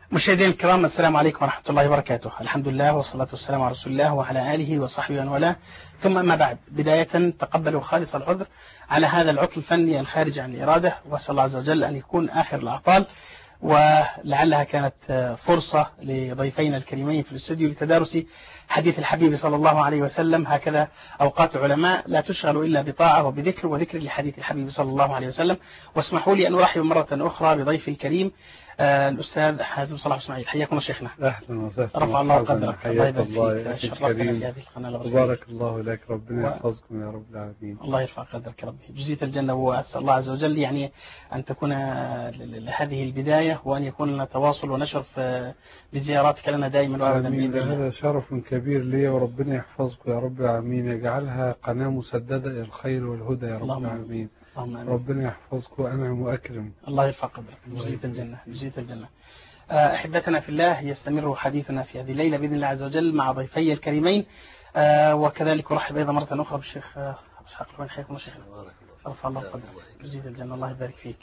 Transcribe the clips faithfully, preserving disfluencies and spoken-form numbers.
مشاهدينا الكرام، السلام عليكم ورحمة الله وبركاته. الحمد لله والصلاة والسلام على رسول الله وعلى آله وصحبه ومن والاه، ثم أما بعد. بداية تقبلوا خالص العذر على هذا العطل الفني الخارج عن الإرادة، وأسأل الله عز وجل أن يكون آخر الأعطال، ولعلها كانت فرصة لضيفينا الكريمين في الاستوديو لتدارس حديث الحبيب صلى الله عليه وسلم. هكذا أوقات العلماء لا تشغل إلا بطاعة وبذكر وذكر لحديث الحبيب صلى الله عليه وسلم. واسمحوا لي أن أرحب مرة أخرى بضيفي الكريم آه الأستاذ حازم صلاح إسماعيل. حياكم شيخنا. أهلا وسهلا. رفع الله قدرك. الله يبارك الله فيك. شرفتنا في هذه القناة. بارك الله لك. ربنا يحفظكم يا رب العالمين. الله يرفع قدرك ربي. جزيت الجنة. وأسأل الله عز وجل يعني أن تكون هذه البداية، وأن يكون لنا تواصل ونشر بزياراتك لنا دائما وأبدا بإذن الله. هذا شرف كبير لي، وربنا يحفظكم يا رب العالمين، يجعلها قناة مسددة إلى الخير والهدى يا رب العالمين. ربنا يحفظكم وأنعم وأكرم. الله يرفع قدرك. جزيت الجنة. جزيت الجنة. أحبتنا في الله، يستمر حديثنا في هذه الليلة بإذن الله عز وجل مع ضيفي الكريمين، وكذلك أرحب أيضا مرة أخرى بالشيخ إسحاق الحويني. حياكم الله شيخنا. رفع الله قدرك. جزيت الجنة. الله يبارك فيك.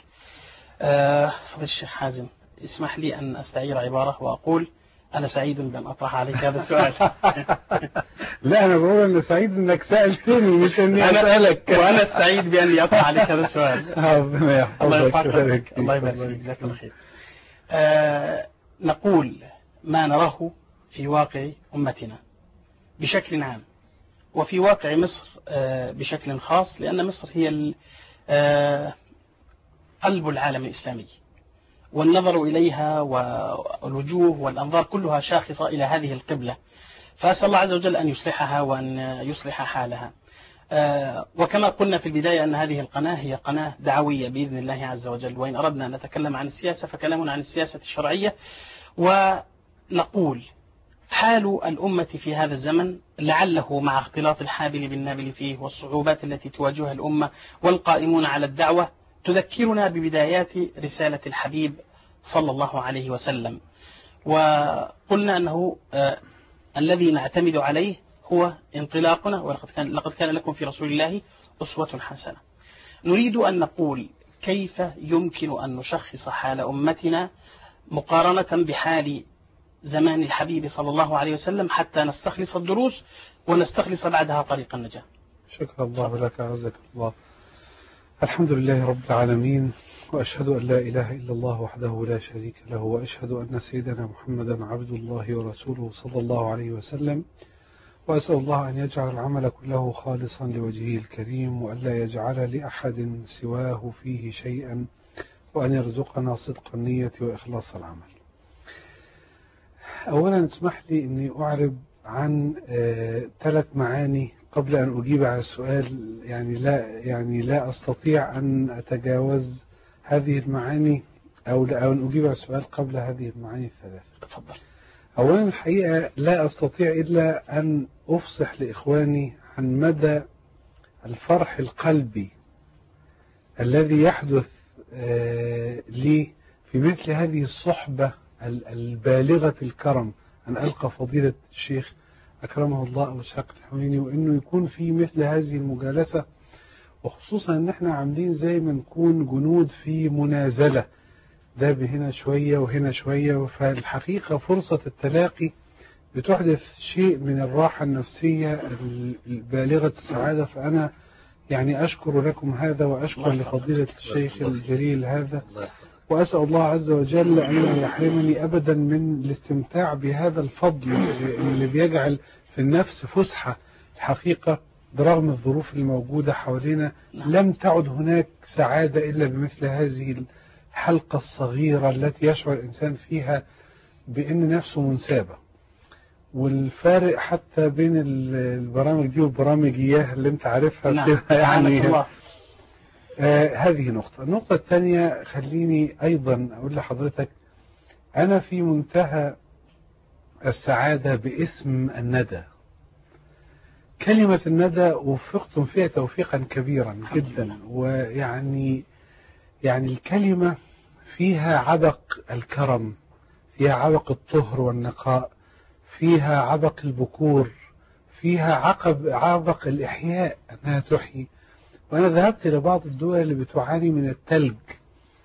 فضل الشيخ حازم، اسمح لي أن أستعير عبارة وأقول أنا سعيد بأن أطرح عليك هذا السؤال. لا، أنا بقول أنا سعيد أنك سألتني مش أني أسألك. وأنا سعيد بأني أطرح عليك هذا السؤال. ربنا يحفظك. الله يبارك فيك. جزاك الله خير. آه نقول ما نراه في واقع أمتنا بشكل عام، وفي واقع مصر آه بشكل خاص، لأن مصر هي آه قلب العالم الإسلامي، والنظر إليها والوجوه والأنظار كلها شاخصة إلى هذه القبلة. فأسأل الله عز وجل أن يصلحها وأن يصلح حالها. آه وكما قلنا في البداية أن هذه القناة هي قناة دعوية بإذن الله عز وجل، وإن أردنا أن نتكلم عن السياسة فكلامنا عن السياسة الشرعية. ونقول حال الأمة في هذا الزمن لعله مع اختلاط الحابل بالنابل فيه والصعوبات التي تواجهها الأمة والقائمون على الدعوة تذكرنا ببدايات رسالة الحبيب صلى الله عليه وسلم. وقلنا أنه آه الذي نعتمد عليه هو انطلاقنا، ولقد كان, لقد كان لكم في رسول الله أسوة حسنة. نريد أن نقول كيف يمكن أن نشخص حال أمتنا مقارنة بحال زمان الحبيب صلى الله عليه وسلم، حتى نستخلص الدروس ونستخلص بعدها طريق النجاة. شكرا الله لك، عزك الله. الحمد لله رب العالمين، وأشهد أن لا إله إلا الله وحده لا شريك له، وأشهد أن سيدنا محمدا عبد الله ورسوله صلى الله عليه وسلم. وأسأل الله أن يجعل العمل كله خالصا لوجهه الكريم، وأن لا يجعل لأحد سواه فيه شيئا، وأن يرزقنا صدق النية وإخلاص العمل. أولا اسمح لي أني أعرب عن ثلاث معاني قبل أن أجيب على السؤال. يعني لا يعني لا أستطيع أن أتجاوز هذه المعاني، أو أو أن أجيب على السؤال قبل هذه المعاني الثلاثة. تفضل. أولا الحقيقة لا أستطيع إلا أن أفصح لإخواني عن مدى الفرح القلبي الذي يحدث لي في مثل هذه الصحبة البالغة الكرم، أن ألقى فضيلة الشيخ أكرمه الله أبو إسحاق الحويني، وإنه يكون في مثل هذه المجالسة، وخصوصا أن احنا عاملين زي ما نكون جنود في منازلة، ده هنا شوية وهنا شوية. فالحقيقة فرصة التلاقي بتحدث شيء من الراحة النفسية البالغة السعادة. فأنا يعني أشكر لكم هذا، وأشكر لفضيلة الشيخ الجليل هذا، وأسأل الله عز وجل أن لا يحرمني أبدا من الاستمتاع بهذا الفضل اللي بيجعل في النفس فسحة. الحقيقة برغم الظروف الموجودة حوالينا لم تعد هناك سعادة إلا بمثل هذه الحلقة الصغيرة التي يشعر الإنسان فيها بأن نفسه منسابة. والفارق حتى بين البرامج دي والبرامج إياها اللي انت عارفها نعم. يعني آه هذه نقطة. النقطة الثانية، خليني أيضا أقول لحضرتك أنا في منتهى السعادة باسم الندى. كلمة الندى وفقتم فيها توفيقا كبيرا جدا، ويعني يعني الكلمة فيها عبق الكرم، فيها عبق الطهر والنقاء، فيها عبق البكور، فيها عقب عبق الإحياء، أنها تحيي. وأنا ذهبت إلى بعض الدول اللي بتعاني من التلج،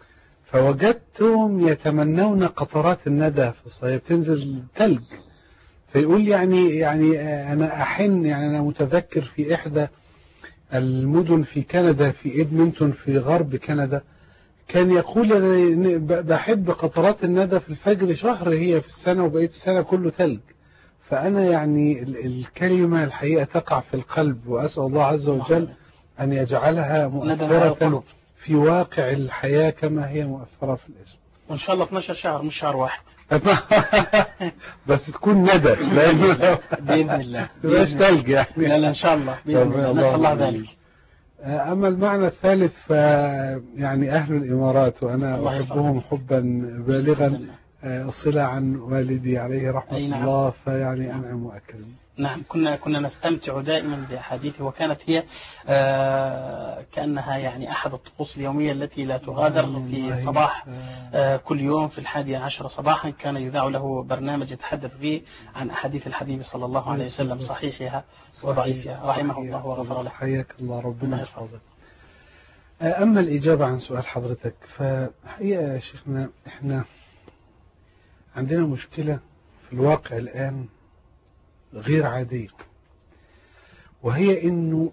فوجدتهم يتمنون قطرات الندى في الصيف تنزل ثلج. فيقول يعني يعني أنا أحن، يعني أنا متذكر في إحدى المدن في كندا في إدمنتون في غرب كندا كان يقول أنا بحب قطرات الندى في الفجر شهر هي في السنة وبقية السنة كله ثلج. فأنا يعني الكلمة الحقيقة تقع في القلب، وأسأل الله عز وجل أن يجعلها مؤثرة في واقع الحياة كما هي مؤثرة في الاسم. وإن شاء الله اثناشر شهر مش شهر واحد بس تكون ندى بإذن الله مش ثلج يعني. لا لا إن شاء الله بإذن الله، نسأل الله ذلك. أما المعنى الثالث يعني أهل الإمارات وأنا أحبهم حبا بالغا الصلة عن والدي عليه رحمة نعم. الله، فيعني نعم. أنعم وأكرم. نعم كنا كنا نستمتع دائما بأحاديثه، وكانت هي آه كأنها يعني أحد الطقوس اليومية التي لا تغادر. في صباح آه كل يوم في الحادية عشر صباحا كان يذاع له برنامج يتحدث فيه عن أحاديث الحبيب صلى الله عليه وسلم، صحيحها وضعيفها، رحمه الله وغفر له. حياك الله، ربنا يحفظك. أما الإجابة عن سؤال حضرتك، فحقيقة يا شيخنا إحنا عندنا مشكلة في الواقع الآن غير عادية، وهي إنه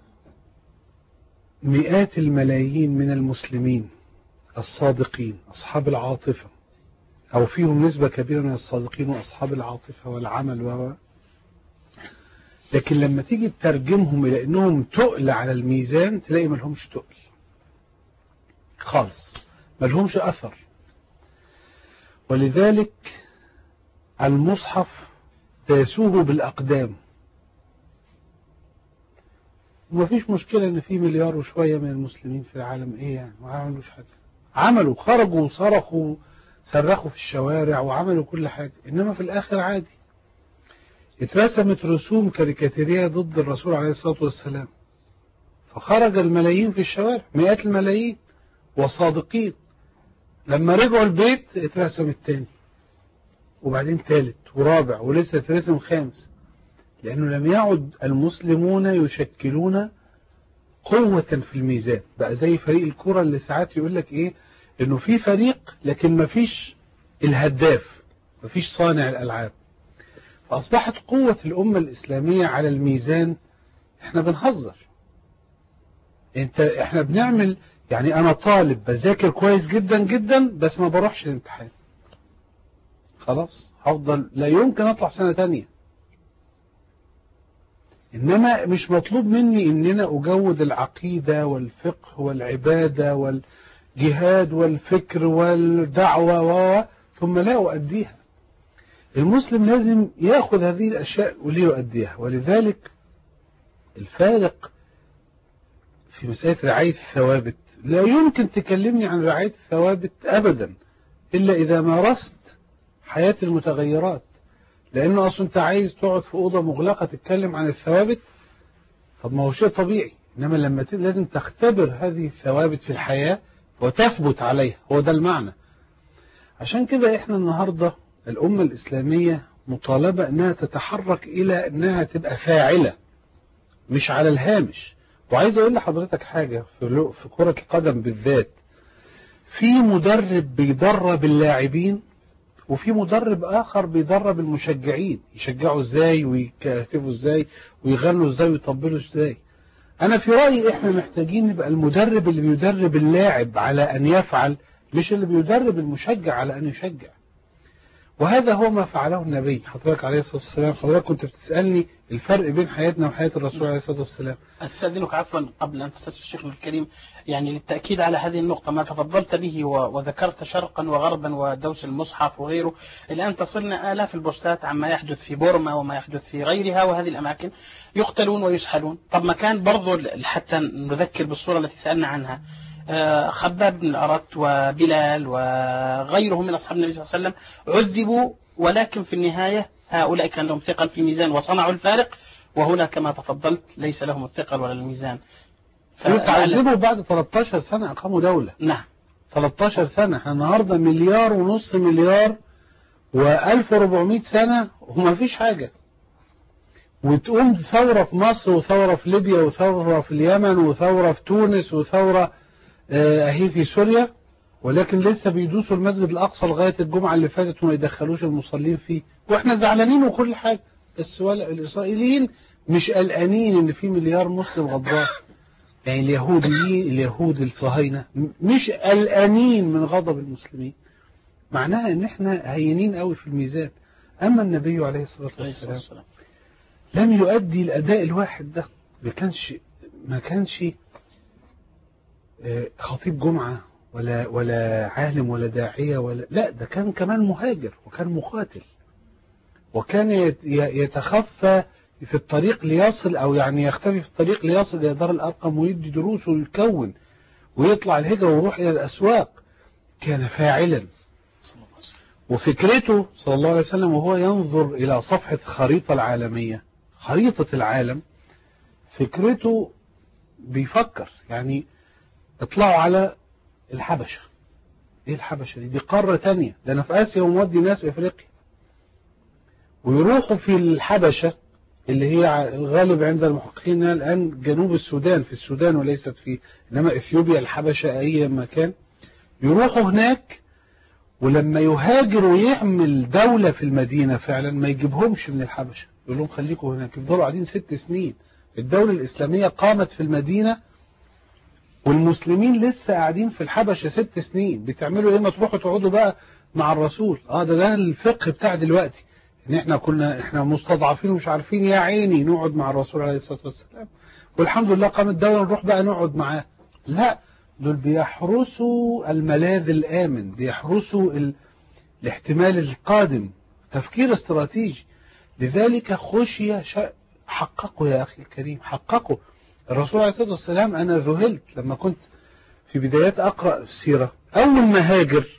مئات الملايين من المسلمين الصادقين أصحاب العاطفة، أو فيهم نسبة كبيرة من الصادقين وأصحاب العاطفة والعمل و لكن لما تيجي تترجمهم إلى إنهم تقل على الميزان تلاقي ملهمش تقل خالص، ملهمش أثر. ولذلك المصحف تيسوه بالأقدام. ومفيش مشكلة ان في مليار وشوية من المسلمين في العالم، ايه يعني ما عملوش حاجة، عملوا خرجوا وصرخوا صرخوا في الشوارع وعملوا كل حاجة، انما في الاخر عادي. اترسمت رسوم كاريكاتيرية ضد الرسول عليه الصلاة والسلام، فخرج الملايين في الشوارع، مئات الملايين وصادقين. لما رجعوا البيت اترسم التاني وبعدين ثالث ورابع ولسه ترسم خامس، لأنه لم يعد المسلمون يشكلون قوة في الميزان. بقى زي فريق الكرة اللي ساعات يقول لك إيه، إنه في فريق لكن ما فيش الهداف، ما فيش صانع الألعاب. فأصبحت قوة الأمة الإسلامية على الميزان إحنا بنهزر. إنت إحنا بنعمل يعني أنا طالب بذاكر كويس جدا جدا بس ما بروحش الامتحان، خلاص هفضل لا يمكن أطلع سنة تانية. إنما مش مطلوب مني إن أنا أجود العقيدة والفقه والعبادة والجهاد والفكر والدعوة و ثم لا أؤديها. المسلم لازم يأخذ هذه الأشياء وليؤديها. ولذلك الفارق في مسألة رعاية الثوابت، لا يمكن تكلمني عن رعاية الثوابت أبدا إلا إذا مارست حياة المتغيرات. لأنه أصلا أنت عايز تقعد في أوضة مغلقة تتكلم عن الثوابت، طب ما هو شيء طبيعي. إنما لما لازم تختبر هذه الثوابت في الحياة وتثبت عليها، هو ده المعنى. عشان كده إحنا النهاردة الأمة الإسلامية مطالبة أنها تتحرك إلى أنها تبقى فاعلة مش على الهامش. وعايز أقول لحضرتك حاجة في في كرة القدم بالذات، في مدرب بيدرب اللاعبين وفي مدرب آخر بيدرب المشجعين، يشجعوا ازاي ويكاتفوا ازاي ويغنوا ازاي ويطبلوا ازاي. أنا في رأيي إحنا محتاجين نبقى المدرب اللي بيدرب اللاعب على أن يفعل، مش اللي بيدرب المشجع على أن يشجع. وهذا هو ما فعله النبي حضرتك عليه الصلاة والسلام. حضرتك كنت بتسألني الفرق بين حياتنا وحياة الرسول عليه الصلاة والسلام. أستأذنك عفوا قبل أن تستفسر الشيخ الكريم، يعني للتأكيد على هذه النقطة ما تفضلت به وذكرت شرقا وغربا ودوس المصحف وغيره. الآن تصلنا آلاف البوستات عما يحدث في بورما وما يحدث في غيرها، وهذه الأماكن يقتلون ويسحلون. طب ما كان برضو حتى نذكر بالصورة التي سألنا عنها، خباب بن الأرت وبلال وغيرهم من أصحاب النبي صلى الله عليه وسلم عذبوا، ولكن في النهاية هؤلاء كان لهم ثقل في الميزان وصنعوا الفارق، وهنا كما تفضلت ليس لهم الثقل ولا الميزان. تعذبوا بعد ثلاثة عشر سنة أقاموا دولة. نعم ثلاثة عشر سنة. احنا النهاردة مليار ونص مليار وألف وأربعمائة سنة وما فيش حاجة، وتقوم ثورة في مصر وثورة في ليبيا وثورة في اليمن وثورة في تونس وثورة اهي في سوريا، ولكن لسه بيدوسوا المسجد الأقصى لغاية الجمعة اللي فاتت وما يدخلوش المصلين فيه، وإحنا زعلانين وكل حاجة. بس الإسرائيليين مش قلقانين إن في مليار مسلم غضبان، يعني اليهوديين اليهود الصهاينة مش قلقانين من غضب المسلمين، معناها إن إحنا هينين قوي في الميزان. أما النبي عليه الصلاة والسلام لم يؤدي الأداء الواحد ده، ما كانش ما كانش خطيب جمعة ولا ولا عالم ولا داعية ولا لا، ده كان كمان مهاجر وكان مقاتل، وكان يتخفى في الطريق ليصل أو يعني يختفي في الطريق ليصل إلى دار الأرقم ويدي دروس ويكون ويطلع الهجرة ويروح إلى الأسواق. كان فاعلا، وفكرته صلى الله عليه وسلم وهو ينظر إلى صفحة خريطة العالمية، خريطة العالم، فكرته بيفكر يعني اطلعوا على الحبشة. ايه الحبشة دي؟ دي قارة تانية، ده انا في آسيا ومودي ناس افريقيا، ويروحوا في الحبشة اللي هي الغالب عند المحققين الآن جنوب السودان، في السودان وليست في، إنما إثيوبيا الحبشة أي مكان. يروحوا هناك، ولما يهاجر ويعمل دولة في المدينة فعلا ما يجيبهمش من الحبشة، يقول لهم خليكم هناك. يفضلوا قاعدين ست سنين. الدولة الإسلامية قامت في المدينة والمسلمين لسه قاعدين في الحبشة ست سنين. بتعملوا ايه؟ ما تروحوا تقعدوا بقى مع الرسول. اه ده ده الفقه بتاع دلوقتي، ان احنا كنا احنا مستضعفين ومش عارفين يا عيني نقعد مع الرسول عليه الصلاة والسلام، والحمد لله قامت الدولة نروح بقى نقعد معاه. لا، دول بيحرسوا الملاذ الآمن، بيحرسوا ال... الاحتمال القادم، تفكير استراتيجي. لذلك خشية شا... حققوا يا أخي الكريم، حققوا. الرسول عليه الصلاة والسلام أنا ذهلت لما كنت في بدايات أقرأ السيرة، أول ما هاجر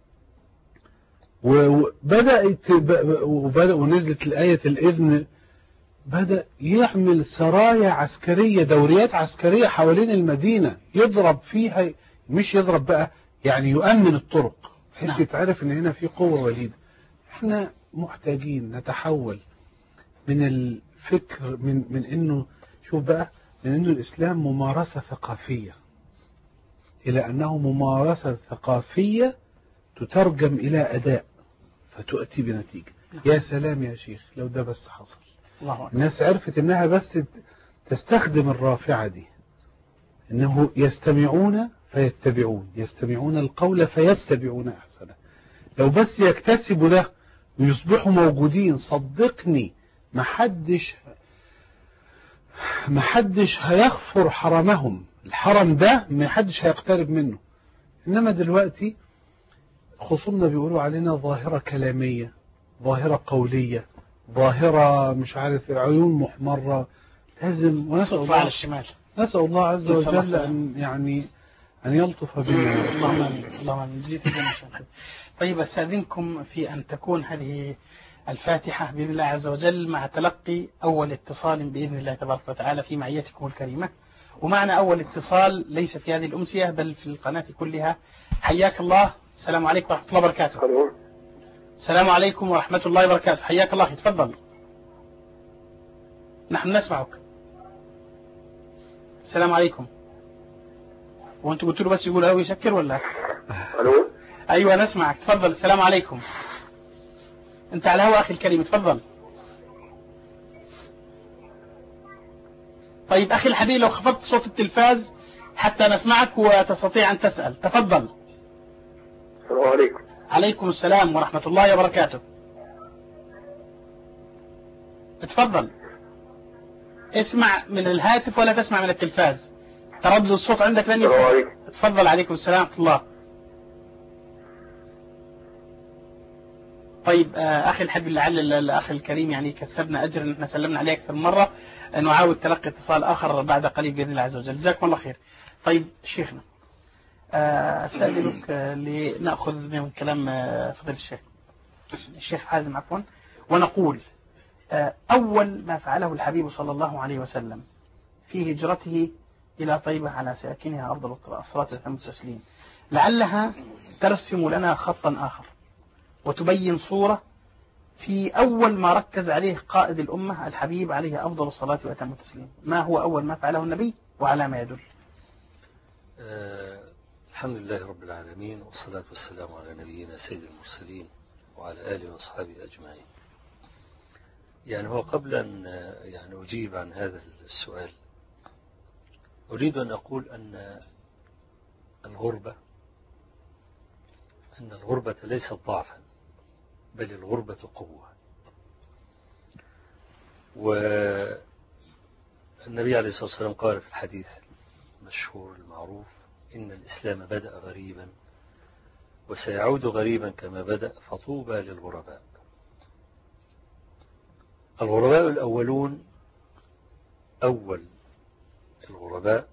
وبدأت وبدأ ونزلت الآية الإذن، بدأ يعمل سرايا عسكرية، دوريات عسكرية حوالين المدينة يضرب فيها، مش يضرب بقى يعني يؤمن الطرق بحيث يتعرف ان هنا في قوة وليدة. احنا محتاجين نتحول من الفكر من من انه شوف بقى من انه الاسلام ممارسة ثقافية الى انه ممارسة ثقافية تترجم الى اداء فتؤتي بنتيجة. يا سلام يا شيخ لو ده بس حصل، الناس عرفت انها بس تستخدم الرافعة دي، انه يستمعون فيتبعون، يستمعون القول فيتبعون احسنه. لو بس يكتسبوا ده ويصبحوا موجودين، صدقني محدش محدش هيغفر حرمهم. الحرم ده محدش هيقترب منه. انما دلوقتي خصومنا بيقولوا علينا ظاهرة كلامية، ظاهرة قولية، ظاهرة مش عارف عيون محمرة، لازم ونسأل الله على الشمال. نسأل الله عز وجل أن يعني أن يلطف بنا. اللهم آمين. اللهم آمين. جزيت الجنة. طيب أستأذنكم في أن تكون هذه الفاتحة بإذن الله عز وجل مع تلقي أول اتصال بإذن الله تبارك وتعالى في معيتكم الكريمة. ومعنا أول اتصال ليس في هذه الأمسية بل في القناة كلها. حياك الله. السلام عليكم ورحمة الله وبركاته. السلام عليكم ورحمة الله وبركاته. حياك الله. تفضل. نحن نسمعك. السلام عليكم. وانتوا قلتوا له بس يقول هو يشكر ولا؟ الو. ايوه نسمعك. تفضل. السلام عليكم. انت على الهواء اخي الكريم. تفضل. طيب اخي الحبيب لو خفضت صوت التلفاز حتى نسمعك وتستطيع ان تسأل. تفضل. السلام عليكم. عليكم السلام ورحمة الله وبركاته. تفضل. اسمع من الهاتف ولا تسمع من التلفاز. تردد الصوت عندك لن يسمع. تفضل. عليكم السلام ورحمة الله. طيب آه أخي الحبيب لعل الأخ الكريم يعني كسبنا أجر أن احنا سلمنا عليه أكثر مرة، نعاود تلقي اتصال آخر بعد قليل بإذن الله عز وجل. جزاكم الله خير. طيب شيخنا آه أستأذنك آه لنأخذ من كلام آه فضل الشيخ الشيخ حازم عفوا، ونقول آه أول ما فعله الحبيب صلى الله عليه وسلم في هجرته إلى طيبة على ساكنها أفضل الصلاة والتسليم لعلها ترسم لنا خطا آخر وتبين صورة في أول ما ركز عليه قائد الأمة الحبيب عليه أفضل الصلاة وأتم التسليم. ما هو أول ما فعله النبي وعلى ما يدل؟ أه الحمد لله رب العالمين، والصلاة والسلام على نبينا سيد المرسلين وعلى آله وأصحابه أجمعين. يعني هو قبل أن يعني أجيب عن هذا السؤال أريد أن أقول أن الغربة أن الغربة ليست ضعفا، بل الغربة قوة. والنبي عليه الصلاة والسلام قال في الحديث المشهور المعروف: إن الإسلام بدأ غريبا وسيعود غريبا كما بدأ، فطوبى للغرباء. الغرباء الأولون، أول الغرباء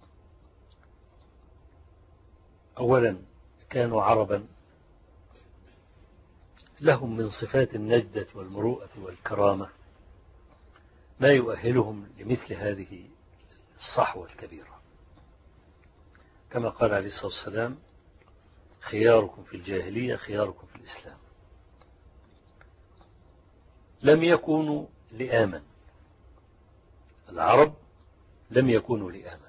أولا كانوا عربا لهم من صفات النجدة والمروءة والكرامة ما يؤهلهم لمثل هذه الصحوة الكبيرة، كما قال عليه الصلاة والسلام: خياركم في الجاهلية خياركم في الإسلام. لم يكونوا لئاما، العرب لم يكونوا لئاما،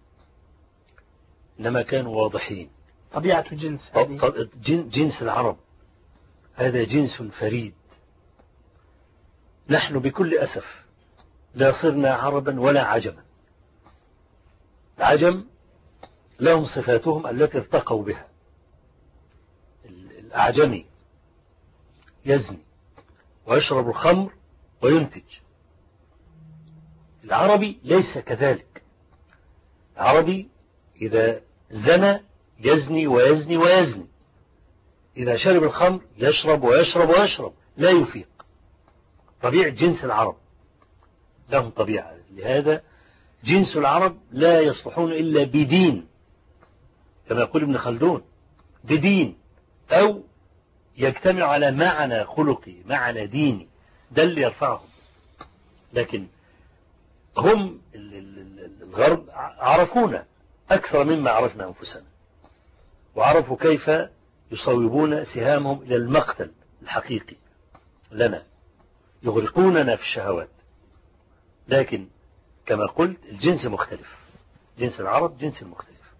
إنما كانوا واضحين. طبيعة الجنس هذه. جنس العرب هذا جنس فريد. نحن بكل أسف لا صرنا عربا ولا عجما. العجم لهم صفاتهم التي ارتقوا بها. الأعجمي يزني ويشرب الخمر وينتج. العربي ليس كذلك. العربي إذا زنى يزني ويزني ويزني، إذا شرب الخمر يشرب ويشرب ويشرب، لا يفيق. طبيعة جنس العرب لهم طبيعة. لهذا جنس العرب لا يصلحون إلا بدين، كما يقول ابن خلدون: بدين، أو يجتمع على معنى خلقي معنى ديني، ده اللي يرفعهم. لكن هم الغرب عرفونا أكثر مما عرفنا أنفسنا، وعرفوا كيف يصوبون سهامهم إلى المقتل الحقيقي لنا، يغرقوننا في الشهوات. لكن كما قلت الجنس مختلف، جنس العرب جنس مختلف.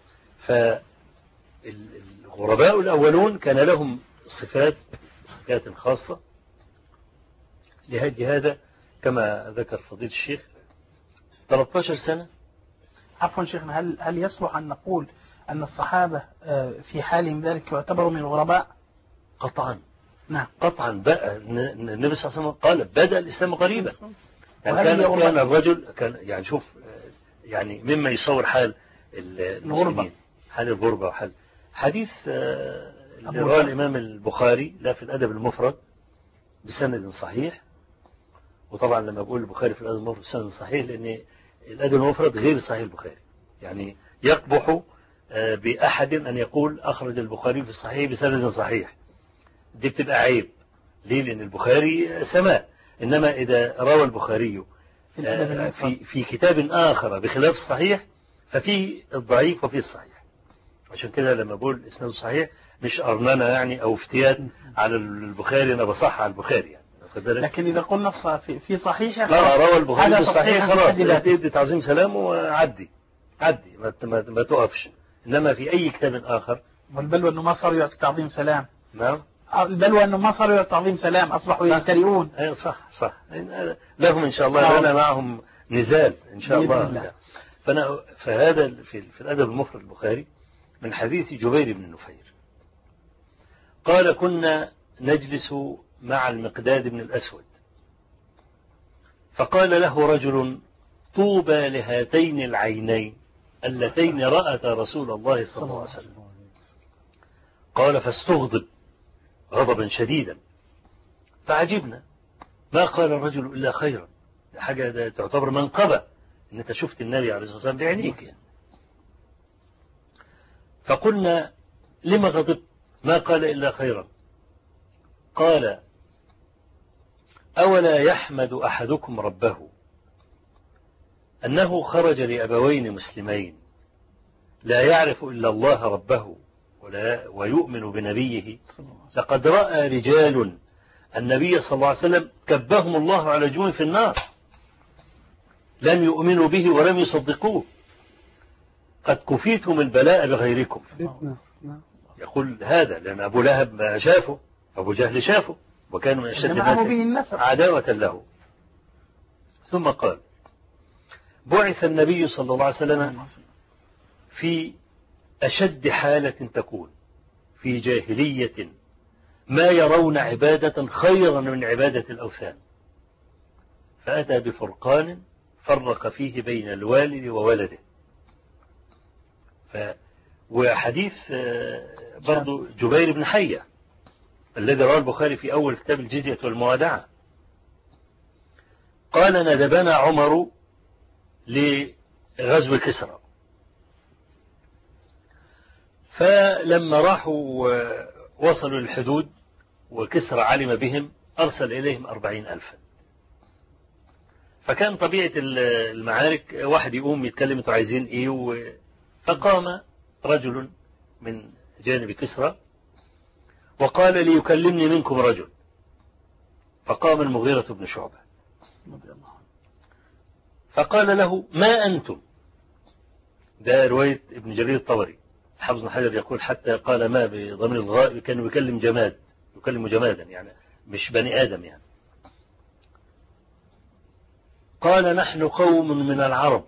فالغرباء الأولون كان لهم صفات صفات خاصة. لهذا كما ذكر فضيلة الشيخ ثلاثة عشر سنة. عفوا شيخنا، هل هل يصلح أن نقول أن الصحابة في حالهم ذلك يعتبروا من الغرباء؟ قطعا. نعم قطعا. بقى النبي صلى الله عليه وسلم قال: بدأ الإسلام غريبا. يعني كان, كان الرجل كان يعني شوف يعني مما يصور حال المسلمين، حال الغربة وحال حديث اللي رواه الإمام البخاري لا في الأدب المفرد بسند صحيح. وطبعا لما بقول البخاري في الأدب المفرد بسند صحيح لأن الأدب المفرد غير صحيح البخاري، يعني يقبح بأحد أن يقول أخرج البخاري في الصحيح بسند صحيح، دي بتبقى عيب. ليه؟ لأن البخاري سماء. إنما إذا روى البخاري في, في كتاب آخر بخلاف الصحيح ففيه الضعيف وفيه الصحيح. عشان كده لما بقول إسناد صحيح مش أرنانا يعني أو افتيات على البخاري أنا بصح على البخاري يعني. لكن إذا قلنا في, في صحيح لا روى البخاري في الصحيح خلاص تدي تعظيم سلام وعدي عدي ما, ما, ما تقفش. إنما في أي كتاب آخر والبلوى أنه ما صار يعطي تعظيم سلام. نعم البلوى أنه ما صاروا يعطي تعظيم سلام، أصبحوا يجترئون. أي صح صح. لهم إن شاء الله لنا معهم نزال إن شاء الله, الله. فأنا فهذا في, في الأدب المفرد البخاري من حديث جبير بن نفير قال: كنا نجلس مع المقداد بن الأسود فقال له رجل: طوبى لهاتين العينين اللتين رأتا رسول الله صلى الله عليه وسلم. قال: فاستغضب غضبا شديدا فعجبنا، ما قال الرجل إلا خيرا. حاجة ده تعتبر منقبة إن أنت شفت النبي عليه الصلاة والسلام بعينيك يعني. فقلنا: لما غضبت؟ ما قال إلا خيرا. قال: أولا يحمد أحدكم ربه أنه خرج لأبوين مسلمين لا يعرف إلا الله ربه ولا ويؤمن بنبيه، لقد رأى رجال النبي صلى الله عليه وسلم كبهم الله على جوع في النار، لم يؤمنوا به ولم يصدقوه. قد كفيتم البلاء بغيركم. فتنة. نعم. يقول هذا لأن أبو لهب ما شافه، أبو جهل شافه، وكان من أشد جمعه به الناس النسب. عداوة له. ثم قال بعث النبي صلى الله عليه وسلم في أشد حالة تكون في جاهلية ما يرون عبادة خيرا من عبادة الأوثان، فأتى بفرقان فرق فيه بين الوالد وولده. ف وحديث برضو جبير بن حية الذي رواه البخاري في أول كتاب الجزية والموادعة، قال ندبنا عمر لغزو كسرى، فلما راحوا وصلوا للحدود وكسرى علم بهم أرسل إليهم أربعين ألفا. فكان طبيعة المعارك واحد يقوم يتكلم انتوا عايزين ايه، فقام رجل من جانب كسرى وقال ليكلمني منكم رجل، فقام المغيرة بن شعبة فقال له ما أنتم. ده رواية ابن جرير الطبري. حافظ بن حجر يقول حتى قال ما بضمير الغائب، كان يكلم جماد، يكلم جمادا يعني مش بني آدم يعني. قال نحن قوم من العرب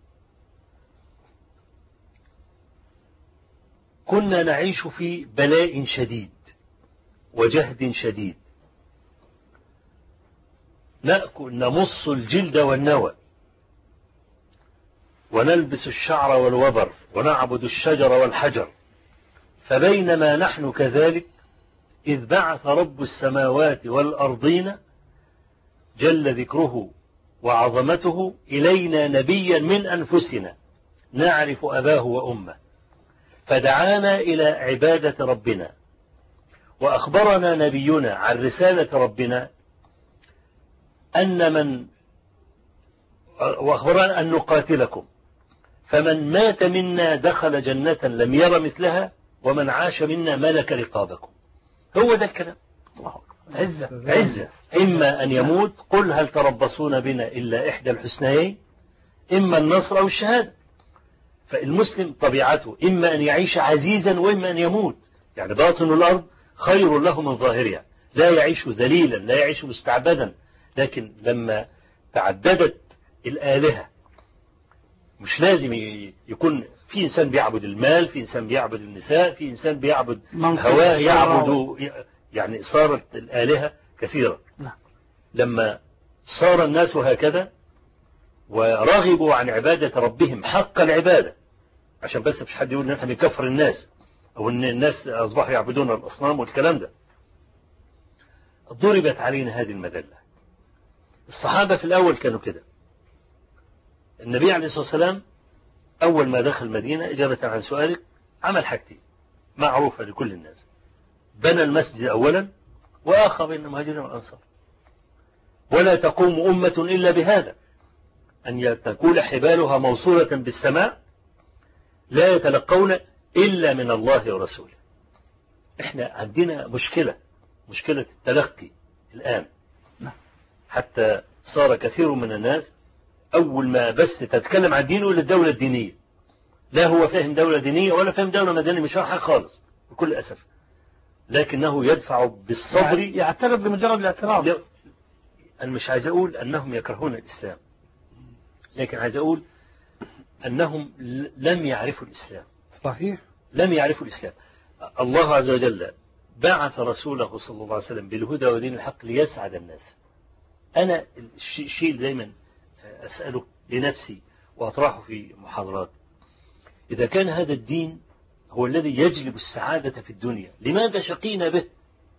كنا نعيش في بلاء شديد وجهد شديد، نأكل نمص الجلد والنوى ونلبس الشعر والوبر ونعبد الشجر والحجر، فبينما نحن كذلك إذ بعث رب السماوات والأرضين جل ذكره وعظمته إلينا نبيا من أنفسنا نعرف أباه وأمه، فدعانا إلى عبادة ربنا، وأخبرنا نبينا عن رسالة ربنا أن من وأخبرنا أن نقاتلكم، فمن مات منا دخل جنة لم ير مثلها، ومن عاش منا ملك رقابكم. هو ده الكلام. عزة عزة إما أن يموت، قل هل تربصون بنا إلا إحدى الحسنيين، إما النصر أو الشهادة. فالمسلم طبيعته إما أن يعيش عزيزا وإما أن يموت، يعني باطن الأرض خير له من ظاهرها، لا يعيش ذليلا لا يعيش مستعبدا. لكن لما تعددت الآلهة مش لازم يكون في إنسان بيعبد المال، في إنسان بيعبد النساء، في إنسان بيعبد هواه يعبد، يعني صارت الآلهة كثيرة. لما صار الناس هكذا ورغبوا عن عبادة ربهم حق العبادة، عشان بس مش حد يقول ان احنا بنكفر الناس او ان الناس اصبحوا يعبدون الاصنام والكلام ده، ضربت علينا هذه المذلة. الصحابة في الاول كانوا كده. النبي عليه الصلاة والسلام اول ما دخل المدينة اجابة عن سؤالك عمل حاجتين معروفة لكل الناس: بنى المسجد اولا واخى بين المهاجرين والانصار. ولا تقوم امة الا بهذا، أن تكون حبالها موصولة بالسماء لا يتلقون إلا من الله ورسوله. إحنا عندنا مشكلة، مشكلة التلقي الآن، حتى صار كثير من الناس أول ما بس تتكلم عن دينه إلى الدولة الدينية، لا هو فاهم دولة دينية ولا فاهم دولة مدنية، مش رايحة خالص بكل أسف، لكنه يدفع بالصبر، يعترف بمجرد الاعتراف. أنا مش عايز أقول أنهم يكرهون الإسلام، لكن عايز أقول أنهم لم يعرفوا الإسلام. صحيح، لم يعرفوا الإسلام. الله عز وجل بعث رسوله صلى الله عليه وسلم بالهدى ودين الحق ليسعد الناس. أنا الشيء اللي دايما أسأله لنفسي وأطرحه في محاضرات: إذا كان هذا الدين هو الذي يجلب السعادة في الدنيا، لماذا شقينا به؟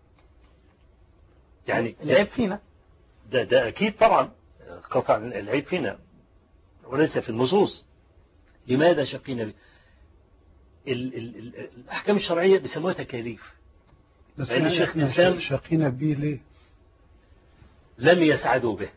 يعني العيب فينا. ده, ده أكيد طبعا قطع العيب فينا وليس في النصوص. لماذا شقينا به؟ ال ال ال الأحكام الشرعية بيسموها تكاليف. بس يعني الشيخ الإسلام شقينا به ليه؟ لم يسعدوا به.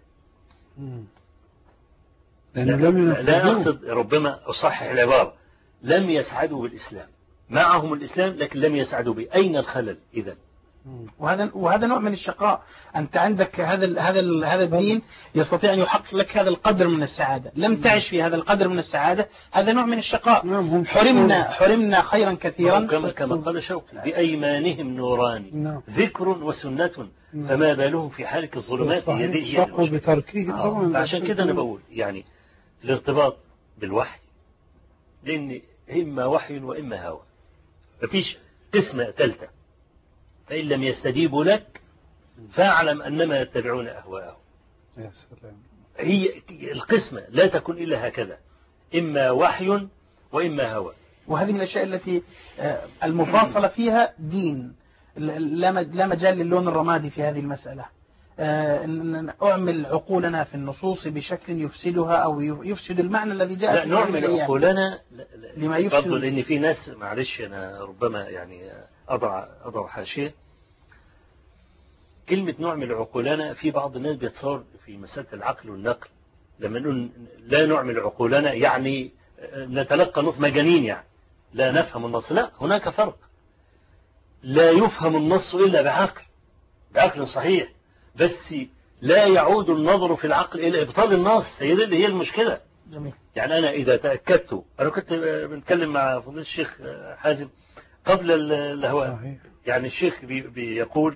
لأنه لا, لم لا أقصد، ربما أصحح العبارة، لم يسعدوا بالإسلام، معهم الإسلام لكن لم يسعدوا به. أين الخلل إذن؟ وهذا وهذا نوع من الشقاء. أنت عندك هذا ال هذا ال هذا الدين يستطيع أن يحقق لك هذا القدر من السعادة، لم تعش في هذا القدر من السعادة، هذا نوع من الشقاء. حرمنا حرمنا خيرا كثيرا، كما كما قال شوقي بأيمانهم نوران ذكر وسنة فما بالهم في حالك الظلمات يديه بتركيه. آه. عشان كده أنا بقول يعني الارتباط بالوحي، لأن إما وحي وإما هوى، مفيش قسمة ثالثة. فإن لم يستجيبوا لك فاعلم أنما يتبعون أهواءهم. يا سلام. هي القسمة لا تكون إلا هكذا، إما وحي وإما هوى. وهذه من الأشياء التي المفاصلة فيها دين، لا مجال للون الرمادي في هذه المسألة. أعمل عقولنا في النصوص بشكل يفسدها أو يفسد المعنى الذي جاء لا في نعمل عقولنا لما يفسد. لأن في ناس، معلش أنا ربما يعني أضع أضع حاشية كلمة نعمل عقولنا. في بعض الناس بيتصور في مسألة العقل والنقل لما نقول لا نعمل عقولنا يعني نتلقى نص مجانين، يعني لا نفهم النص. لا، هناك فرق. لا يفهم النص إلا بعقل، بعقل صحيح، بس لا يعود النظر في العقل إلى إبطال النص. هي هي المشكلة. جميل. يعني أنا إذا تأكدت، أنا كنت بنتكلم مع فضيلة الشيخ حازم قبل الهواء، يعني الشيخ بي بيقول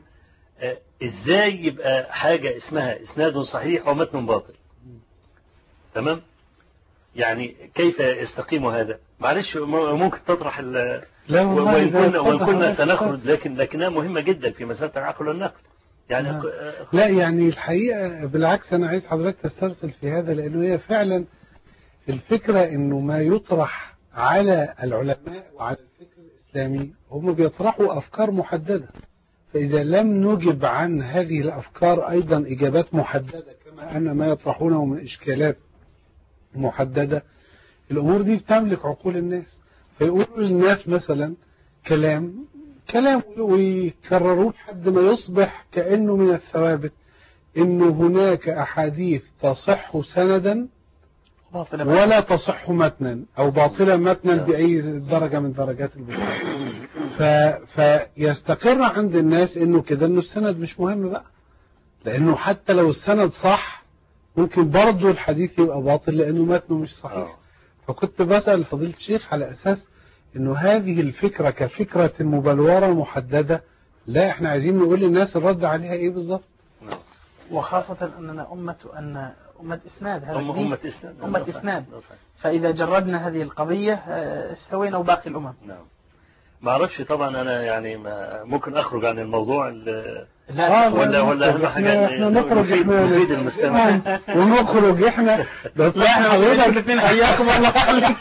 إزاي يبقى حاجة اسمها إسناد صحيح ومتن باطل؟ تمام؟ يعني كيف يستقيم هذا؟ معلش ممكن تطرح ال وإن كنا وإن كنا سنخرج، لكن لكنها مهمة جدا في مسألة العقل والنقل. يعني لا, لا يعني الحقيقة بالعكس أنا عايز حضرتك تسترسل في هذا، لأنه هي فعلا الفكرة إنه ما يطرح على العلماء وعلى الفكر الإسلامي هم بيطرحوا أفكار محددة، فإذا لم نجب عن هذه الأفكار أيضا إجابات محددة كما أن ما يطرحونه من إشكالات محددة، الأمور دي بتملك عقول الناس. فيقولوا للناس مثلا كلام كلام ويكرروه لحد ما يصبح كأنه من الثوابت، إنه هناك أحاديث تصح سندا ولا تصح متنا أو باطلا متنا بأي درجة من درجات البخاري. فيستقر عند الناس إنه كده إنه السند مش مهم بقى، لأنه حتى لو السند صح ممكن برضه الحديث يبقى باطل لأنه متنه مش صحيح. فكنت بسأل فضيلة الشيخ على أساس إنه هذه الفكرة كفكرة مبلورة محددة، لا إحنا عايزين نقول للناس الرد عليها إيه بالظبط. وخاصة أننا أمة أن أمة إسناد، هذا أمة, أمة إسناد أمة إسناد. فإذا جردنا هذه القضية استوينا وباقي الأمم. نعم. ما أعرفش طبعا أنا يعني ما ممكن أخرج عن الموضوع لا ولا ولا أهم حاجة إحنا نخرج إحنا نفيد المستمع ونخرج إحنا لا إحنا حضرتك الاثنين حياكم الله خليك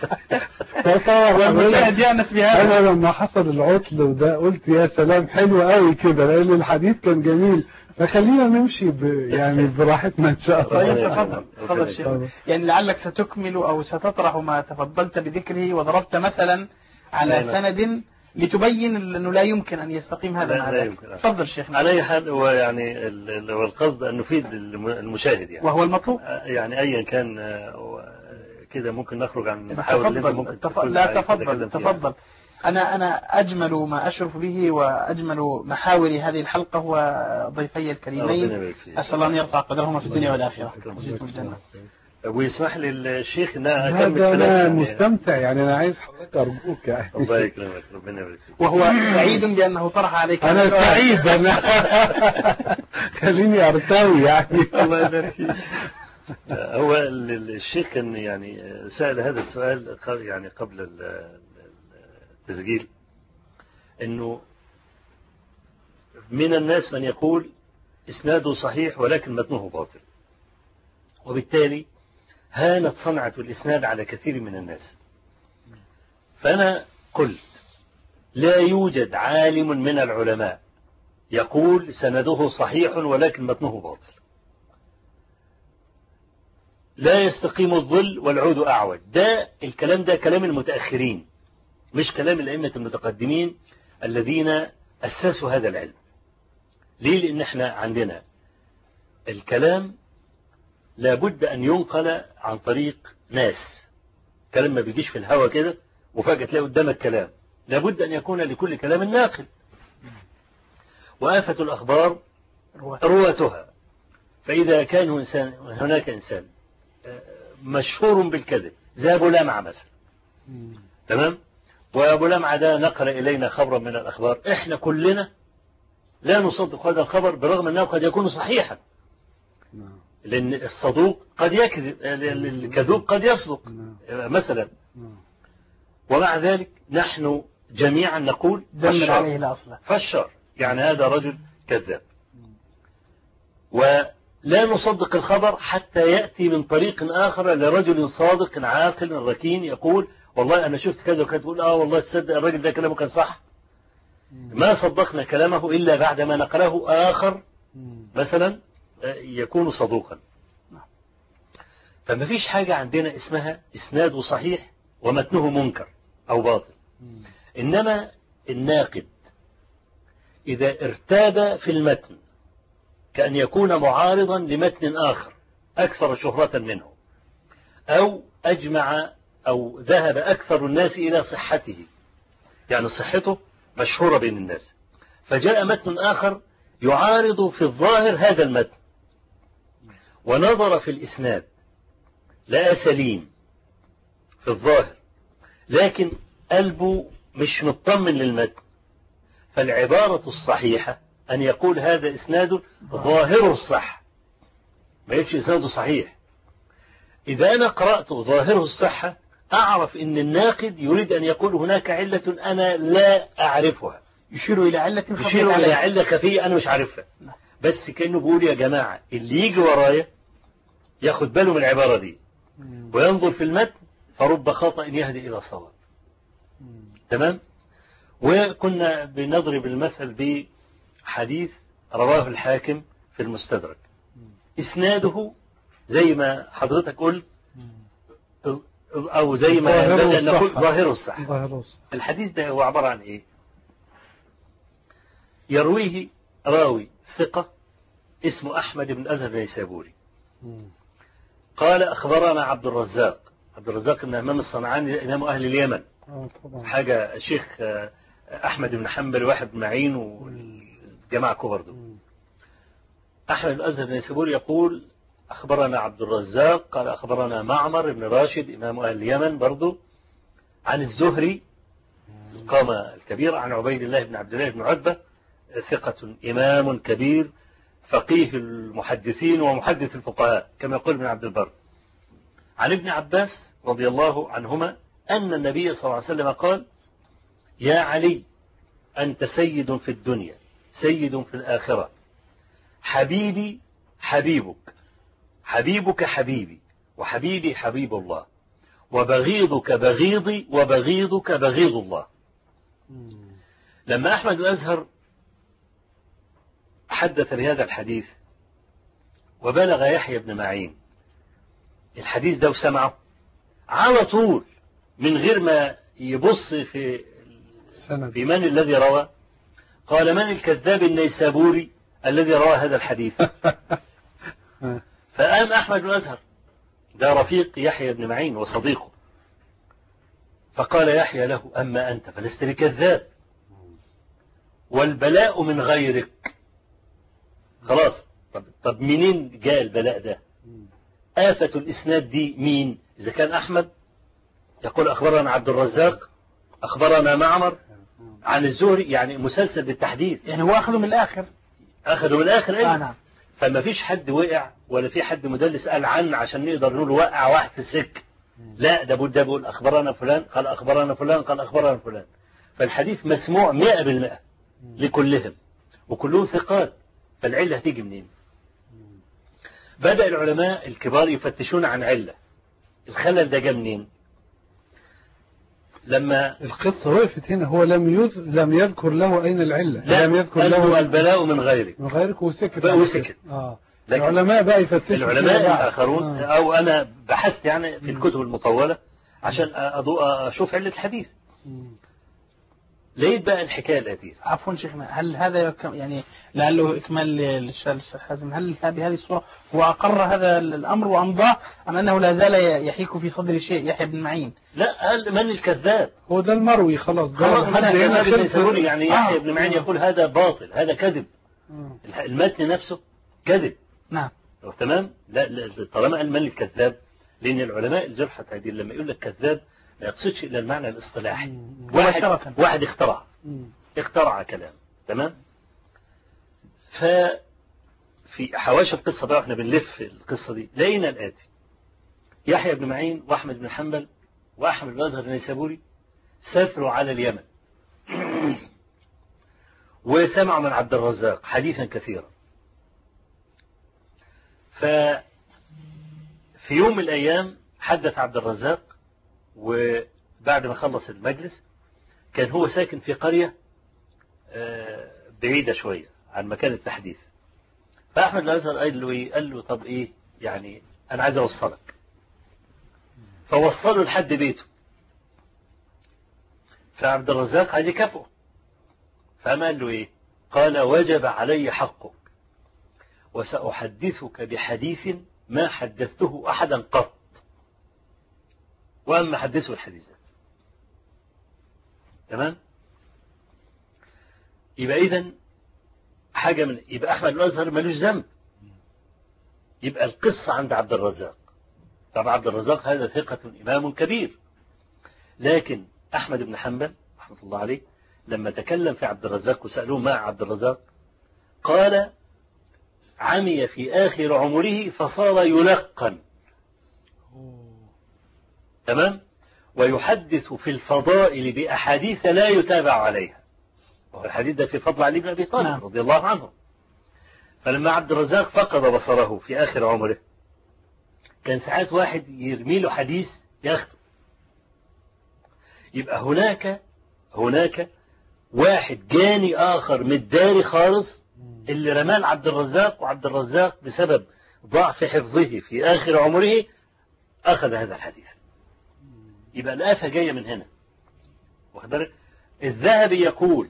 والمشاهد يأنس بهذا. أنا لما حصل العطل وده قلت يا سلام حلو قوي كده لأن الحديث كان جميل، فخلينا نمشي ب... يعني براحتنا إن شاء الله. طيب تفضل تفضل شيخ. يعني لعلك ستكمل أو ستطرح ما تفضلت بذكره وضربت مثلا على سند لتبين أنه لا يمكن أن يستقيم هذا مع ذلك. تفضل شيخنا. على أي حال هو يعني القصد أن نفيد المشاهد يعني، وهو المطلوب يعني أيا كان كده. ممكن نخرج عن محاور اللي ممكن تفضل. لا تفضل تفضل. أنا أنا أجمل ما أشرف به وأجمل محاور هذه الحلقة هو ضيفي الكريمين، أسأل الله أن يرفع قدرهما في الدنيا والآخرة ويجزيكم الجنة. ويسمح لي الشيخ ان اكمل كلامي. انا مستمتع يعني، انا عايز حضرتك ارجوك يعني. الله يكرمك، ربنا يبارك فيك. وهو سعيد بانه طرح عليك. انا سعيد انا خليني ارتوي يعني. الله يبارك فيك. هو الشيخ كان يعني سأل هذا السؤال يعني قبل التسجيل، انه من الناس من يقول اسناده صحيح ولكن متنه باطل، وبالتالي هانت صنعة الإسناد على كثير من الناس. فأنا قلت لا يوجد عالم من العلماء يقول سنده صحيح ولكن متنه باطل. لا يستقيم الظل والعود أعوج. ده الكلام ده كلام المتأخرين، مش كلام الأئمة المتقدمين الذين أسسوا هذا العلم. ليه؟ لأن احنا عندنا الكلام لابد أن ينقل عن طريق ناس. كلام ما بيجيش في الهوا كده وفجأة تلاقي قدامك كلام، لابد أن يكون لكل كلام ناقل. وآفة الأخبار رواتها. فإذا كان إنسان هناك إنسان مشهور بالكذب زي أبو لمعة مثلا، تمام، وأبو لمعة ده نقل إلينا خبرا من الأخبار، إحنا كلنا لا نصدق هذا الخبر برغم أنه قد يكون صحيحا، لأن الصدوق قد يكذب، الكذوب قد يصدق مثلا، ومع ذلك نحن جميعا نقول دمر عليه الأصل فشر، يعني هذا رجل كذاب، ولا نصدق الخبر حتى يأتي من طريق آخر لرجل صادق عاقل ركين يقول والله أنا شفت كذا وكذا، تقول آه والله تصدق الرجل ده كلامه كان صح. ما صدقنا كلامه إلا بعدما نقله آخر مثلا يكون صدوقا. فما فيش حاجة عندنا اسمها إسناد صحيح ومتنه منكر أو باطل، إنما الناقد إذا ارتاب في المتن كأن يكون معارضا لمتن آخر أكثر شهرة منه، أو أجمع أو ذهب أكثر الناس إلى صحته، يعني صحته مشهورة بين الناس، فجاء متن آخر يعارض في الظاهر هذا المتن، ونظر في الإسناد لا سليم في الظاهر، لكن قلبه مش مطمن للمتن، فالعبارة الصحيحة أن يقول هذا إسناد ظاهر الصح، ما يبقى إسناده صحيح. إذا أنا قرأت ظاهره الصحة أعرف أن الناقد يريد أن يقول هناك علة أنا لا أعرفها، يشير إلى علة خفية، يشير إلى علة خفية أنا مش عارفها، بس كأنه بيقول يا جماعة اللي يجي ورايا ياخد باله من العبارة دي وينظر في المتن، فرب خطأ يهدي إلى صواب. تمام. وكنا بنضرب المثل بحديث رواه الحاكم في المستدرك، إسناده زي ما حضرتك قلت أو زي ما نقول ظاهره الصح. الحديث ده هو عبارة عن إيه؟ يرويه راوي ثقة اسمه أحمد بن أزهر النيسابوري، قال أخبرنا عبد الرزاق، عبد الرزاق بن همام الصنعاني إمام أهل اليمن، حاجة شيخ أحمد بن حنبل واحد بن معين والجماعة كبر دول. أحمد بن أزهر النيسابوري يقول أخبرنا عبد الرزاق قال أخبرنا معمر بن راشد إمام أهل اليمن برضو عن الزهري القامة الكبير عن عبيد الله بن عبد الله بن عتبة ثقة إمام كبير فقيه المحدثين ومحدث الفقهاء كما يقول ابن عبد البر، عن ابن عباس رضي الله عنهما أن النبي صلى الله عليه وسلم قال يا علي أنت سيد في الدنيا سيد في الآخرة، حبيبي حبيبك، حبيبك حبيبي، وحبيبي حبيب الله، وبغيضك بغيضي، وبغيضك بغيض الله. لما أحمد الأزهر حدث بهذا الحديث وبلغ يحيى بن معين الحديث ده وسمعه على طول من غير ما يبص في في من الذي روى، قال من الكذاب النيسابوري الذي روى هذا الحديث؟ فقام أحمد بن أزهر ده رفيق يحيى بن معين وصديقه، فقال يحيى له أما أنت فلست بكذاب والبلاء من غيرك. خلاص، طب, طب منين جاء البلاء ده؟ آفة الإسناد دي مين؟ إذا كان أحمد يقول أخبرنا عبد الرزاق أخبرنا معمر عن الزهري، يعني مسلسل بالتحديد، يعني هو أخذه من الآخر، أخذه من الآخر إيه؟ آه نعم. فما فيش حد وقع ولا في حد مدلس قال عنه عشان نقدر نقول وقع واحد في السك، لا ده ده بيقول أخبرنا فلان قال أخبرنا فلان قال أخبرنا فلان، فالحديث مسموع مئة بالمئة لكلهم وكلهم ثقات، فالعلة هتيجي منين؟ بدأ العلماء الكبار يفتشون عن علة، الخلل ده جاء منين؟ لما القصة وقفت هنا، هو لم يذ... لم يذكر له أين العلة، لا لم يذكر له البلاء من غيرك من غيرك وسكت وسكت. آه. العلماء بقى يفتشوا، العلماء الآخرون آه. أو أنا بحثت يعني في الكتب المطولة عشان أشوف علة الحديث، لقيت بقى الحكاية الآتية. عفوا شيخنا، هل هذا يك- يعني لعله إكمال للشيخ حازم، هل بهذه الصورة هو أقر هذا الأمر وأمضاه، أم أنه لا زال يحيك في صدر الشيء يحيى بن معين؟ لا، قال من الكذاب؟ هو ده المروي خلاص، ده خلاص لحد من هنا الكذاب خلص. النيسابوري. يعني يحيى آه. بن معين يقول هذا باطل، هذا كذب، آه. المتن نفسه كذب. نعم. تمام. لا, لا طالما قال من الكذاب، لأن العلماء الجرح التعديل لما يقول لك كذاب ما يقصدش إلا المعنى الاصطلاحي. مم. واحد, مباشرة. واحد اخترع مم. اخترع كلام. تمام. ففي حواشي القصة بقى احنا بنلف القصة دي لقينا الآتي: يحيى بن معين وأحمد بن حنبل وأحمد بن أزهر النيسابوري سافروا على اليمن وسمعوا من عبد الرزاق حديثا كثيرا. ففي يوم من الأيام حدث عبد الرزاق، وبعد ما خلص المجلس كان هو ساكن في قرية بعيدة شوية عن مكان التحديث. فأحمد الأزهر قال له إيه؟ قال له طب إيه يعني أنا عايز أوصلك. فوصله لحد بيته. فعبد الرزاق عايز يكافئه، فما قال له إيه؟ قال وجب علي حقك، وسأحدثك بحديث ما حدثته أحدا قط، وأما حدثه الحديث ده. تمام. يبقى إذن حاجة من يبقى أحمد الأزهر ملوش ذنب، يبقى القصة عند عبد الرزاق. طبعا عبد الرزاق هذا ثقة إمام كبير، لكن أحمد بن حنبل رحمة الله عليه لما تكلم في عبد الرزاق وسألوه ما عبد الرزاق قال عمي في آخر عمره فصار يلقن. تمام. ويحدث في الفضائل بأحاديث لا يتابع عليها، والحديث ده في فضل علي بن أبي طالب نعم. رضي الله عنه. فلما عبد الرزاق فقد بصره في آخر عمره كان ساعات واحد يرمي له حديث ياخده. يبقى هناك هناك واحد جاني آخر متداري خالص اللي رماه عبد الرزاق، وعبد الرزاق بسبب ضعف حفظه في آخر عمره أخذ هذا الحديث. يبقى الآفة جاية من هنا. واخد بالك؟ الذهبي يقول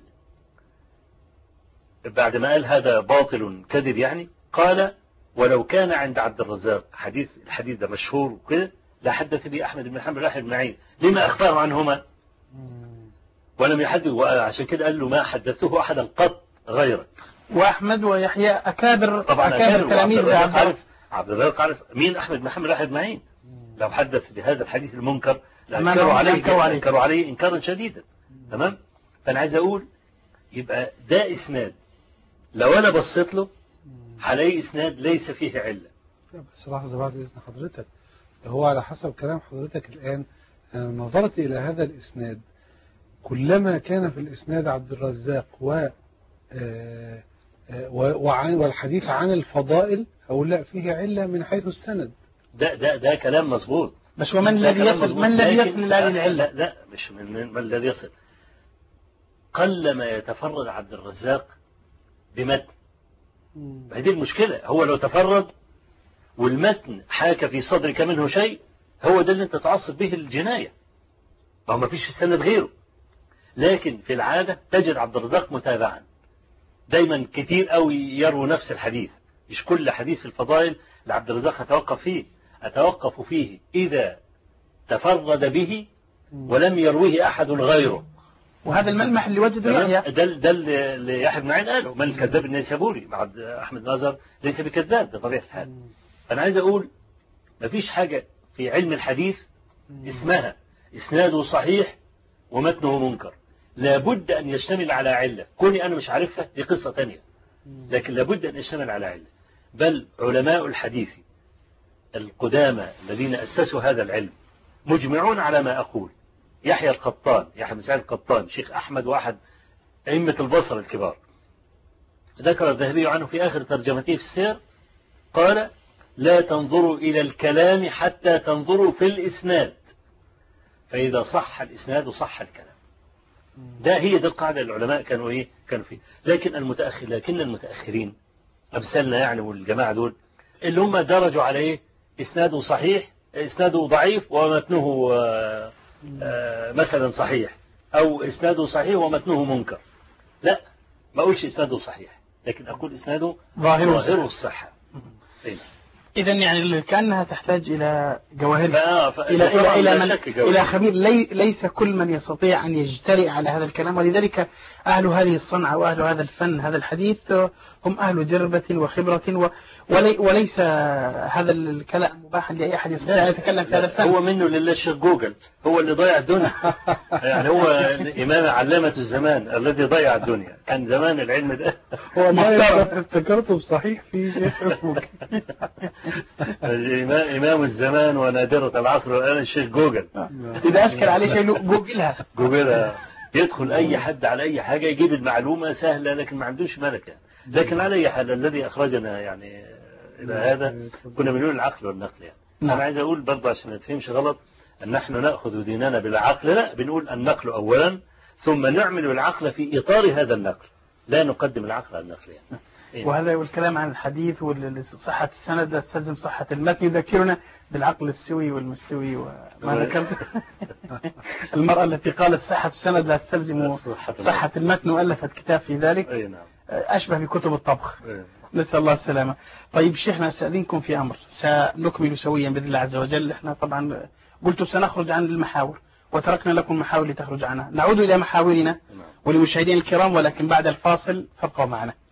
بعد ما قال هذا باطل كذب، يعني قال ولو كان عند عبد الرزاق حديث الحديث ده مشهور وكده لحدث به أحمد بن حنبل وأحمد بن معين، لما أخبره عنهما ولم يحدث؟ وعشان كده قال له ما حدثته أحدا قط غيرك. وأحمد ويحيى أكابر طبعا أكابر تلاميذ عبد عبد عبد الرزاق عارف مين أحمد بن حنبل وأحمد بن معين. لو حدث بهذا الحديث المنكر لأنكروا عليه أنكروا عليه إنكارا شديدا. تمام. فأنا عايز أقول يبقى ده إسناد لو أنا بصيت له هلاقي إسناد ليس فيه علة. بس لحظة بعد إذن حضرتك، هو على حسب كلام حضرتك الآن أنا نظرت إلى هذا الإسناد، كلما كان في الإسناد عبد الرزاق و والحديث عن الفضائل أو لا فيه علة من حيث السند. ده ده ده كلام مظبوط. بس ومن الذي يصل من الذي يصل لهذه العلة؟ لا لا مش من, من الذي يصل. قلما يتفرد عبد الرزاق بمتن. هذه المشكلة. هو لو تفرد والمتن حاك في صدرك منه شيء هو ده اللي انت تعصب به الجناية، أو ما فيش في السند غيره. لكن في العادة تجد عبد الرزاق متابعا دايما كتير قوي يروي نفس الحديث. مش كل حديث في الفضائل لعبد الرزاق أتوقف فيه، أتوقف فيه إذا تفرد به ولم يرويه أحد غيره. وهذا الملمح اللي وجده يحيى. ده ده اللي يحيى بن معين قاله من الكذاب النيسابوري مع أحمد الأزهر ليس بكذاب بطبيعة الحال. فأنا عايز أقول مفيش حاجة في علم الحديث اسمها إسناده صحيح ومتنه منكر. لابد أن يشتمل على علة. كوني أنا مش عارفها دي قصة تانية، لكن لابد أن يشتمل على علة. بل علماء الحديث القدامى الذين أسسوا هذا العلم مجمعون على ما أقول. يحيى القطان، يحيى بن سعيد القطان شيخ أحمد وأحد أئمة البصرة الكبار، ذكر الذهبي عنه في آخر ترجمته في السير قال لا تنظروا إلى الكلام حتى تنظروا في الإسناد، فإذا صح الإسناد صح الكلام. ده هي دي القاعدة العلماء كانوا إيه كانوا فيه. لكن المتأخر لكن المتأخرين أمثالنا يعني والجماعة دول اللي هم درجوا على إيه إسناده صحيح إسناده ضعيف ومتنه آآ آآ مثلا صحيح، أو إسناده صحيح ومتنه منكر. لا، ما أقولش إسناده صحيح، لكن أقول إسناده ظاهره ظاهره الصحة. إذا يعني كأنها تحتاج إلى جواهر، ف... إلى إلى إلى من جواهر. إلى خبير. لي... ليس كل من يستطيع أن يجترئ على هذا الكلام، ولذلك أهل هذه الصنعة وأهل هذا الفن هذا الحديث هم أهل جربة وخبرة و... ولي... وليس هذا الكلام مباحا لأي أحد يستطيع أن يتكلم في هذا الفن. هو منه لله الشيخ جوجل هو اللي ضيع الدنيا. يعني هو إمام علامة الزمان الذي ضيع الدنيا. كان زمان العلم ده هو ما افتكرته بصحيح في شيخ اسمه إمام الزمان ونادرة العصر والآن الشيخ جوجل. إذا أشكل عليه شيء جوجلها جوجلها يدخل أي حد على أي حاجة يجيب المعلومة سهلة، لكن ما عندوش ملكة. لكن على أي حال الذي أخرجنا يعني إلى هذا كنا بنقول العقل والنقل. يعني نعم. أنا عايز أقول برضه عشان ما تفهمش غلط أن نحن نأخذ ديننا بالعقل، لا، بنقول النقل أولا ثم نعمل العقل في إطار هذا النقل، لا نقدم العقل على النقل. يعني إيه؟ وهذا والكلام عن الحديث وصحة السند تستلزم صحة المتن، يذكرنا بالعقل السوي والمستوي وما ذكرت. المرأة التي قالت صحة السند لا تستلزم صحة المتن وألفت كتاب في ذلك. أي نعم. أشبه بكتب الطبخ. أي. نسأل الله السلامة. طيب شيخنا أستأذنكم في أمر سنكمل سويا بإذن الله عز وجل. احنا طبعا قلت سنخرج عن المحاور وتركنا لكم محاور لتخرج عنها، نعود إلى محاورنا ولمشاهدين الكرام، ولكن بعد الفاصل فابقوا معنا.